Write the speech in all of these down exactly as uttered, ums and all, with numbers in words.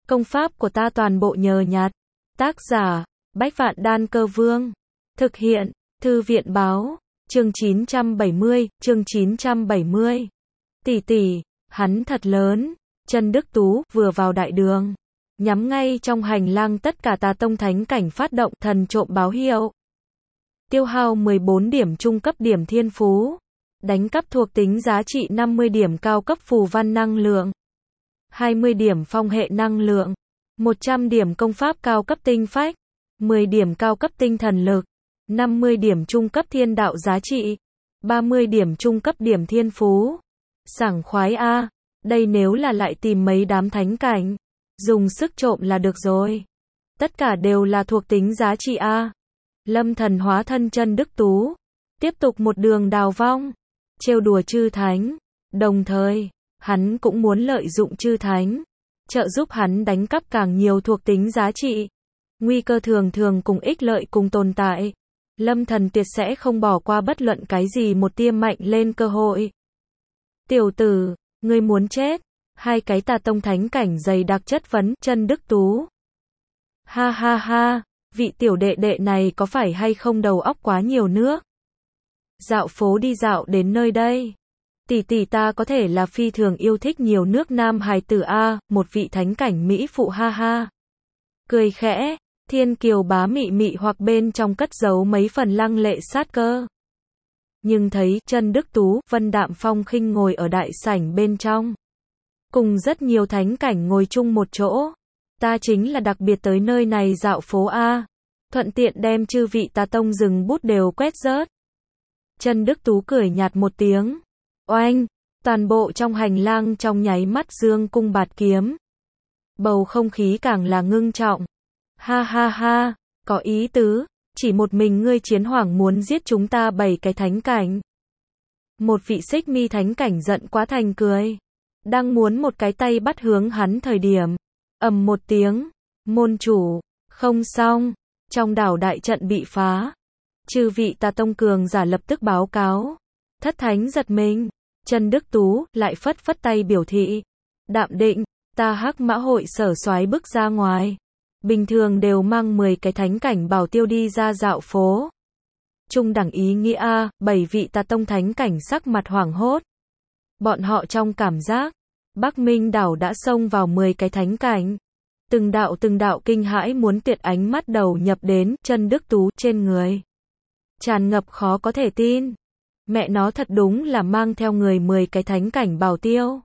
Công pháp của ta toàn bộ nhờ nhặt. Tác giả, Bách Vạn Đan Cơ Vương. Thực hiện, Thư viện báo. Chương chín trăm bảy mươi, chương chín trăm bảy mươi. Tỷ tỷ, hắn thật lớn. Trần Đức Tú vừa vào đại đường, nhắm ngay trong hành lang tất cả Tà Tông thánh cảnh phát động thần trộm báo hiệu. Tiêu hao mười bốn điểm trung cấp điểm thiên phú, đánh cắp thuộc tính giá trị năm mươi điểm cao cấp phù văn năng lượng, hai mươi điểm phong hệ năng lượng, một trăm điểm công pháp cao cấp tinh phách, mười điểm cao cấp tinh thần lực, năm mươi điểm trung cấp thiên đạo giá trị, ba mươi điểm trung cấp điểm thiên phú. Sảng khoái a, đây nếu là lại tìm mấy đám thánh cảnh, dùng sức trộm là được rồi. Tất cả đều là thuộc tính giá trị a. Lâm Thần hóa thân Trần Đức Tú, tiếp tục một đường đào vong, trêu đùa chư thánh, đồng thời, hắn cũng muốn lợi dụng chư thánh, trợ giúp hắn đánh cắp càng nhiều thuộc tính giá trị. Nguy cơ thường thường cùng ích lợi cùng tồn tại. Lâm Thần tuyệt sẽ không bỏ qua bất luận cái gì một tia mạnh lên cơ hội. Tiểu tử, ngươi muốn chết? Hai cái Tà Tông thánh cảnh dày đặc chất vấn Trần Đức Tú. Ha ha ha, vị tiểu đệ đệ này có phải hay không đầu óc quá nhiều nước? Dạo phố đi dạo đến nơi đây. Tỷ tỷ ta có thể là phi thường yêu thích nhiều nước nam hài tử a, một vị thánh cảnh mỹ phụ ha ha. Cười khẽ, thiên kiều bá mị mị hoặc bên trong cất giấu mấy phần lăng lệ sát cơ. Nhưng thấy Trần Đức Tú, Vân Đạm Phong khinh ngồi ở đại sảnh bên trong, cùng rất nhiều thánh cảnh ngồi chung một chỗ. Ta chính là đặc biệt tới nơi này dạo phố a, thuận tiện đem chư vị Tà Tông dừng bút đều quét rớt. Trần Đức Tú cười nhạt một tiếng. Oanh, toàn bộ trong hành lang trong nháy mắt dương cung bạt kiếm. Bầu không khí càng là ngưng trọng. Ha ha ha, có ý tứ, chỉ một mình ngươi Chiến Hoàng muốn giết chúng ta bảy cái thánh cảnh. Một vị xích mi thánh cảnh giận quá thành cười. Đang muốn một cái tay bắt hướng hắn thời điểm. Ầm một tiếng, môn chủ, không xong, trong đảo đại trận bị phá. Chư vị Tà Tông cường giả lập tức báo cáo. Thất thánh giật mình. Trần Đức Tú lại phất phất tay biểu thị. Đạm định, ta Hắc Mã hội sở soái bước ra ngoài. Bình thường đều mang mười cái thánh cảnh bảo tiêu đi ra dạo phố. Trung đẳng ý nghĩa a, bảy vị Tà Tông thánh cảnh sắc mặt hoảng hốt. Bọn họ trong cảm giác, Bắc Minh đảo đã xông vào mười cái thánh cảnh. Từng đạo từng đạo kinh hãi muốn tuyệt ánh mắt đầu nhập đến Trần Đức Tú trên người. Tràn ngập khó có thể tin. Mẹ nó thật đúng là mang theo người mười cái thánh cảnh bảo tiêu.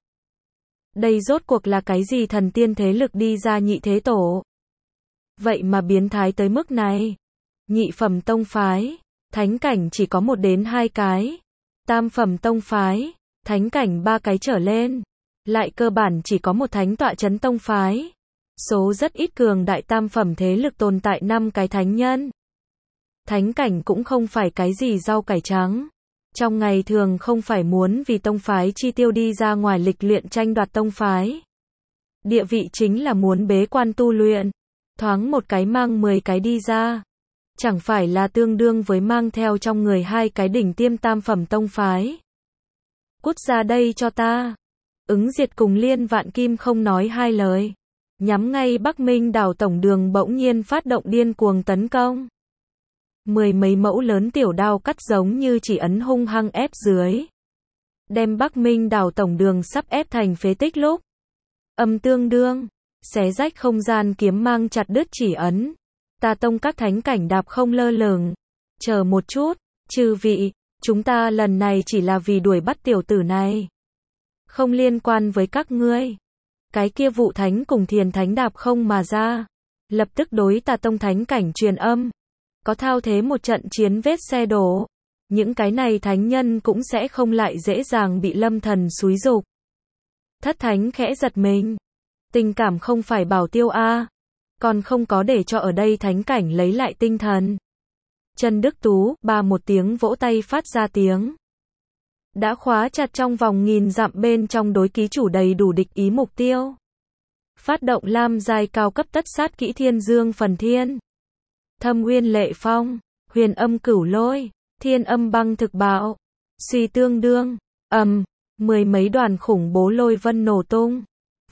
Đây rốt cuộc là cái gì thần tiên thế lực đi ra nhị thế tổ? Vậy mà biến thái tới mức này. Nhị phẩm tông phái, thánh cảnh chỉ có một đến hai cái. Tam phẩm tông phái, thánh cảnh ba cái trở lên. Lại cơ bản chỉ có một thánh tọa chấn tông phái. Số rất ít cường đại tam phẩm thế lực tồn tại năm cái thánh nhân. Thánh cảnh cũng không phải cái gì rau cải trắng. Trong ngày thường không phải muốn vì tông phái chi tiêu đi ra ngoài lịch luyện tranh đoạt tông phái. Địa vị chính là muốn bế quan tu luyện. Thoáng một cái mang mười cái đi ra. Chẳng phải là tương đương với mang theo trong người hai cái đỉnh tiêm tam phẩm tông phái. Cút ra đây cho ta. Ứng Diệt cùng Liên Vạn Kim không nói hai lời. Nhắm ngay Bắc Minh đảo tổng đường bỗng nhiên phát động điên cuồng tấn công. Mười mấy mẫu lớn tiểu đao cắt giống như chỉ ấn hung hăng ép dưới. Đem Bắc Minh đảo tổng đường sắp ép thành phế tích lúc. Âm tương đương, xé rách không gian kiếm mang chặt đứt chỉ ấn. Tà Tông các thánh cảnh đạp không lơ lửng. Chờ một chút, chư vị, chúng ta lần này chỉ là vì đuổi bắt tiểu tử này. Không liên quan với các ngươi. Cái kia Vụ Thánh cùng Thiền Thánh đạp không mà ra. Lập tức đối Tà Tông thánh cảnh truyền âm. Có thao thế một trận chiến vết xe đổ. Những cái này thánh nhân cũng sẽ không lại dễ dàng bị Lâm Thần xúi giục. Thất thánh khẽ giật mình. Tình cảm không phải bảo tiêu a, còn không có để cho ở đây thánh cảnh lấy lại tinh thần. Trần Đức Tú, ba một tiếng vỗ tay phát ra tiếng. Đã khóa chặt trong vòng nghìn dặm bên trong đối ký chủ đầy đủ địch ý mục tiêu. Phát động lam giai cao cấp tất sát kỹ Thiên Dương Phần Thiên. Thâm Uyên Lệ Phong, Huyền Âm Cửu Lôi, Thiên Âm Băng Thực Bạo, Suy Tương Đương, ầm, mười mấy đoàn khủng bố lôi vân nổ tung.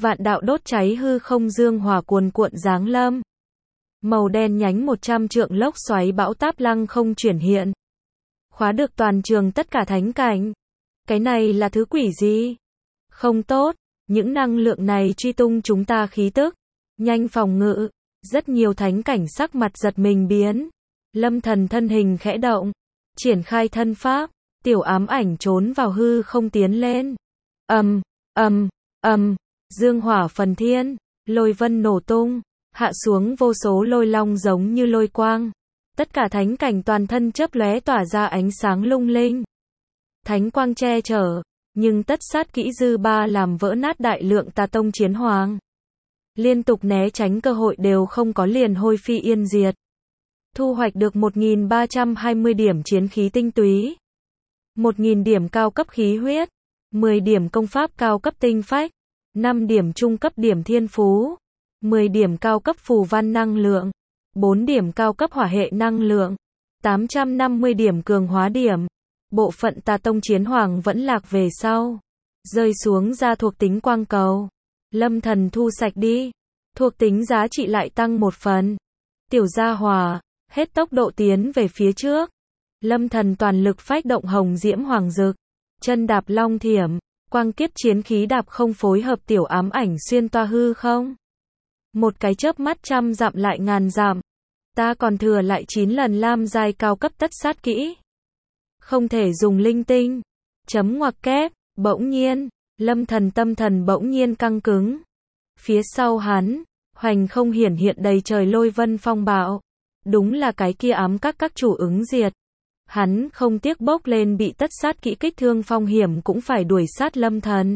Vạn đạo đốt cháy hư không, dương hỏa cuồn cuộn giáng lâm. Màu đen nhánh một trăm trượng lốc xoáy bão táp lăng không chuyển hiện. Khóa được toàn trường tất cả thánh cảnh. Cái này là thứ quỷ gì? Không tốt, những năng lượng này truy tung chúng ta khí tức. Nhanh phòng ngự. Rất nhiều thánh cảnh sắc mặt giật mình biến. Lâm Thần thân hình khẽ động. Triển khai thân pháp. Tiểu ám ảnh trốn vào hư không tiến lên. Ầm, ầm, ầm, dương hỏa phần thiên, lôi vân nổ tung, hạ xuống vô số lôi long giống như lôi quang. Tất cả thánh cảnh toàn thân chớp lóe tỏa ra ánh sáng lung linh. Thánh quang che chở, nhưng tất sát kỹ dư ba làm vỡ nát đại lượng tà tông chiến hoàng. Liên tục né tránh cơ hội đều không có, liền hôi phi yên diệt. Thu hoạch được một nghìn ba trăm hai mươi điểm chiến khí tinh túy. một nghìn điểm cao cấp khí huyết. mười điểm công pháp cao cấp tinh phách. năm điểm trung cấp điểm thiên phú. mười điểm cao cấp phù văn năng lượng. bốn điểm cao cấp hỏa hệ năng lượng. tám trăm năm mươi điểm cường hóa điểm. Bộ phận tà tông chiến hoàng vẫn lạc về sau. Rơi xuống ra thuộc tính quang cầu. Lâm Thần thu sạch đi. Thuộc tính giá trị lại tăng một phần. Tiểu gia hỏa, hết tốc độ tiến về phía trước. Lâm Thần toàn lực phách động hồng diễm hoàng dực. Chân đạp long thiểm. Quang kiếp chiến khí đạp không phối hợp tiểu ám ảnh xuyên toa hư không. Một cái chớp mắt trăm dặm lại ngàn dặm. Ta còn thừa lại chín lần lam giai cao cấp tất sát kỹ. Không thể dùng linh tinh. Chấm ngoặc kép, bỗng nhiên, Lâm Thần tâm thần bỗng nhiên căng cứng. Phía sau hắn, hoành không hiển hiện đầy trời lôi vân phong bạo. Đúng là cái kia ám các các chủ ứng diệt. Hắn không tiếc bốc lên bị tất sát kỹ kích thương phong hiểm cũng phải đuổi sát Lâm Thần.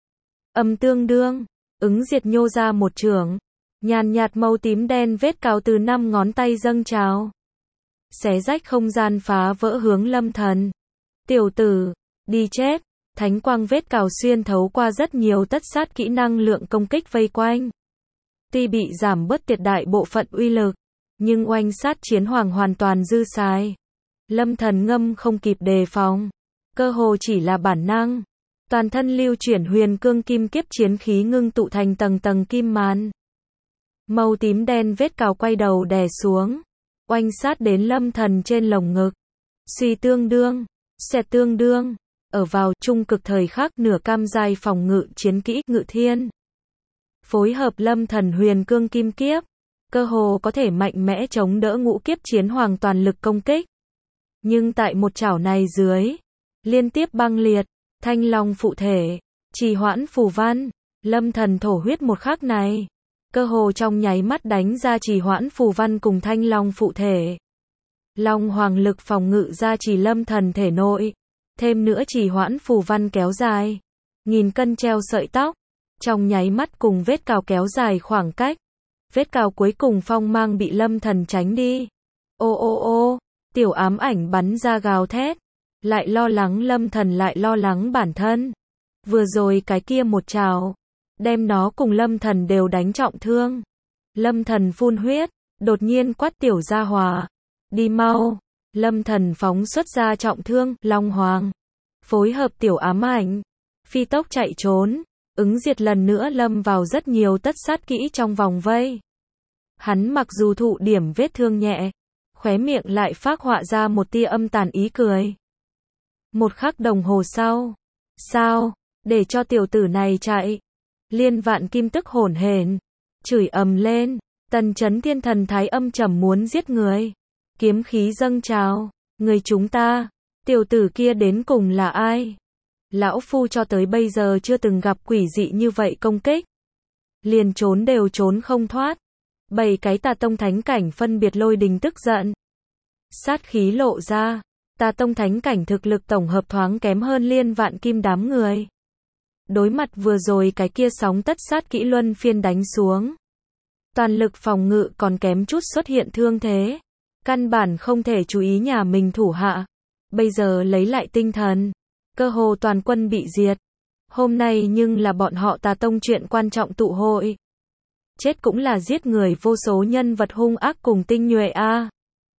Âm tương đương, ứng diệt nhô ra một chưởng. Nhàn nhạt màu tím đen vết cào từ năm ngón tay dâng trào. Xé rách không gian phá vỡ hướng Lâm Thần. Tiểu tử, đi chết. Thánh quang vết cào xuyên thấu qua rất nhiều tất sát kỹ năng lượng công kích vây quanh. Tuy bị giảm bớt tuyệt đại bộ phận uy lực, nhưng oanh sát chiến hoàng hoàn toàn dư xài. Lâm Thần ngâm không kịp đề phòng. Cơ hồ chỉ là bản năng. Toàn thân lưu chuyển huyền cương kim kiếp chiến khí ngưng tụ thành tầng tầng kim màn. Màu tím đen vết cào quay đầu đè xuống. Oanh sát đến Lâm Thần trên lồng ngực. Suy tương đương. Xẹt tương đương. Ở vào trung cực thời khắc nửa cam giai phòng ngự chiến kỹ ngự thiên. Phối hợp Lâm Thần huyền cương kim kiếp. Cơ hồ có thể mạnh mẽ chống đỡ ngũ kiếp chiến hoàng toàn lực công kích. Nhưng tại một chảo này dưới. Liên tiếp băng liệt. Thanh long phụ thể. Trì hoãn phù văn. Lâm Thần thổ huyết một khắc này. Cơ hồ trong nháy mắt đánh ra trì hoãn phù văn cùng thanh long phụ thể. Long hoàng lực phòng ngự ra trì Lâm Thần thể nội. Thêm nữa trì hoãn phù văn kéo dài. Nghìn cân treo sợi tóc. Trong nháy mắt cùng vết cào kéo dài khoảng cách. Vết cào cuối cùng phong mang bị Lâm Thần tránh đi. Ô ô ô, tiểu ám ảnh bắn ra gào thét. Lại lo lắng Lâm Thần lại lo lắng bản thân. Vừa rồi cái kia một trào. Đem nó cùng Lâm Thần đều đánh trọng thương. Lâm Thần phun huyết. Đột nhiên quát tiểu gia hỏa. Đi mau. Lâm Thần phóng xuất ra trọng thương, long hoàng. Phối hợp tiểu ám ảnh. Phi tốc chạy trốn. Ứng diệt lần nữa lâm vào rất nhiều tất sát kỹ trong vòng vây. Hắn mặc dù thụ điểm vết thương nhẹ. Khóe miệng lại phác họa ra một tia âm tàn ý cười. Một khắc đồng hồ sau. Sao? Để cho tiểu tử này chạy. Liên Vạn Kim tức hổn hển. Chửi ầm lên. Tần Chấn Thiên thần thái âm trầm muốn giết người. Kiếm khí dâng trào. Người chúng ta. Tiểu tử kia đến cùng là ai? Lão phu cho tới bây giờ chưa từng gặp quỷ dị như vậy công kích. Liền trốn đều trốn không thoát. Bảy cái tà tông thánh cảnh phân biệt lôi đình tức giận. Sát khí lộ ra. Tà tông thánh cảnh thực lực tổng hợp thoáng kém hơn Liên Vạn Kim đám người. Đối mặt vừa rồi cái kia sóng tất sát kỹ luân phiên đánh xuống. Toàn lực phòng ngự còn kém chút xuất hiện thương thế. Căn bản không thể chú ý nhà mình thủ hạ. Bây giờ lấy lại tinh thần. Cơ hồ toàn quân bị diệt. Hôm nay nhưng là bọn họ tà tông chuyện quan trọng tụ hội. Chết cũng là giết người vô số nhân vật hung ác cùng tinh nhuệ a. À.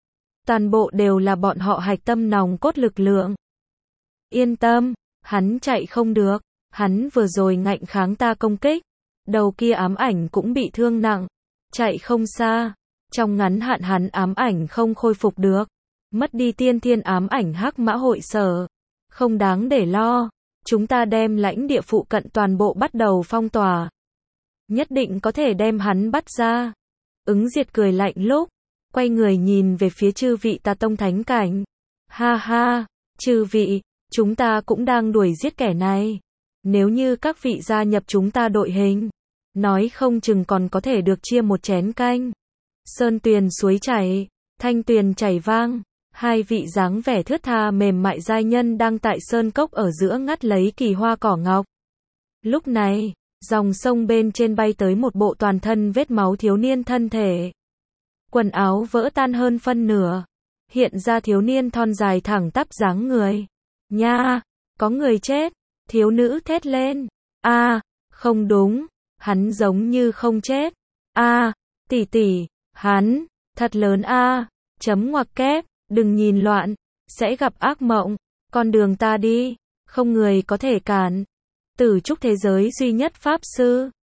Toàn bộ đều là bọn họ hạch tâm nòng cốt lực lượng. Yên tâm, hắn chạy không được. Hắn vừa rồi ngạnh kháng ta công kích. Đầu kia ám ảnh cũng bị thương nặng, chạy không xa. Trong ngắn hạn hắn ám ảnh không khôi phục được. Mất đi tiên thiên ám ảnh hắc mã hội sở. Không đáng để lo. Chúng ta đem lãnh địa phụ cận toàn bộ bắt đầu phong tỏa. Nhất định có thể đem hắn bắt ra. Ứng Diệt cười lạnh lúc. Quay người nhìn về phía chư vị Tà Tông Thánh Cảnh. Ha ha, chư vị, chúng ta cũng đang đuổi giết kẻ này. Nếu như các vị gia nhập chúng ta đội hình, nói không chừng còn có thể được chia một chén canh. Sơn tuyền suối chảy, thanh tuyền chảy vang. Hai vị dáng vẻ thướt tha mềm mại giai nhân đang tại sơn cốc ở giữa ngắt lấy kỳ hoa cỏ ngọc. Lúc này, dòng sông bên trên bay tới một bộ toàn thân vết máu thiếu niên thân thể. Quần áo vỡ tan hơn phân nửa. Hiện ra thiếu niên thon dài thẳng tắp dáng người. Nha, có người chết. Thiếu nữ thét lên. A, không đúng, hắn giống như không chết. A, tỷ tỷ, hắn, thật lớn a. Chấm ngoặc kép, đừng nhìn loạn, sẽ gặp ác mộng. Con đường ta đi, không người có thể cản. Tử trúc thế giới duy nhất pháp sư.